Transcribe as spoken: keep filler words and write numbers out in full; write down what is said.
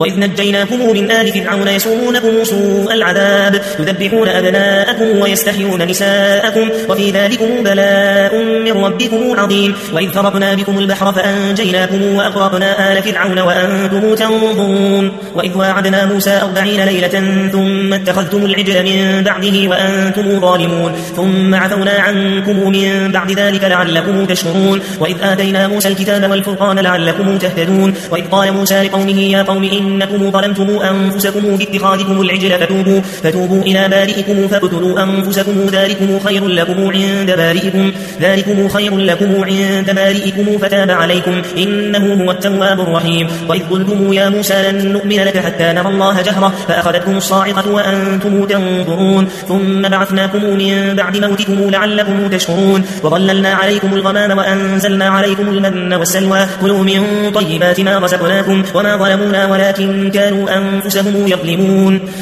وإذ نجيناكم من آل فرعون يسومونكم سوء العذاب يذبحون أبناءكم ويستحيون نساءكم وفي ذلكم بلاء من ربكم عظيم. وإذ فرقنا بكم البحر فأنجيناكم وأغرقنا آل فرعون وأنتم تنظرون. وإذ واعدنا موسى أربعين ليلة ثم اتخذتم العجل من بعده وأنتم ظالمون ثم عفونا عنكم من بعد ذلك لعلكم تشكرون. وإذ آتينا موسى الكتاب والفرقان لعلكم تهتدون. وإذ قال موسى لقومه يا قوم إنكم ظلمتم أنفسكم باتخاذكم العجل فتوبوا, فتوبوا إلى بارئكم فاقتلوا أنفسكم ذلكم خير لكم عند بارئكم, ذلكم خير لكم عند بارئكم فتاب عليكم إنه هو التواب الرحيم. وإذ قلتم يا موسى لن نؤمن لك حتى نرى الله جهرة فأخذتكم الصاعقة وأنتم تنظرون ثم بعثناكم من بعد موتكم لعلكم تشكرون. وظللنا عليكم الغمام وأنزلنا عليكم المن والسلوى كلوا من طيبات ما رزقناكم وما ظلمونا ولكن كانوا أنفسهم يظلمون.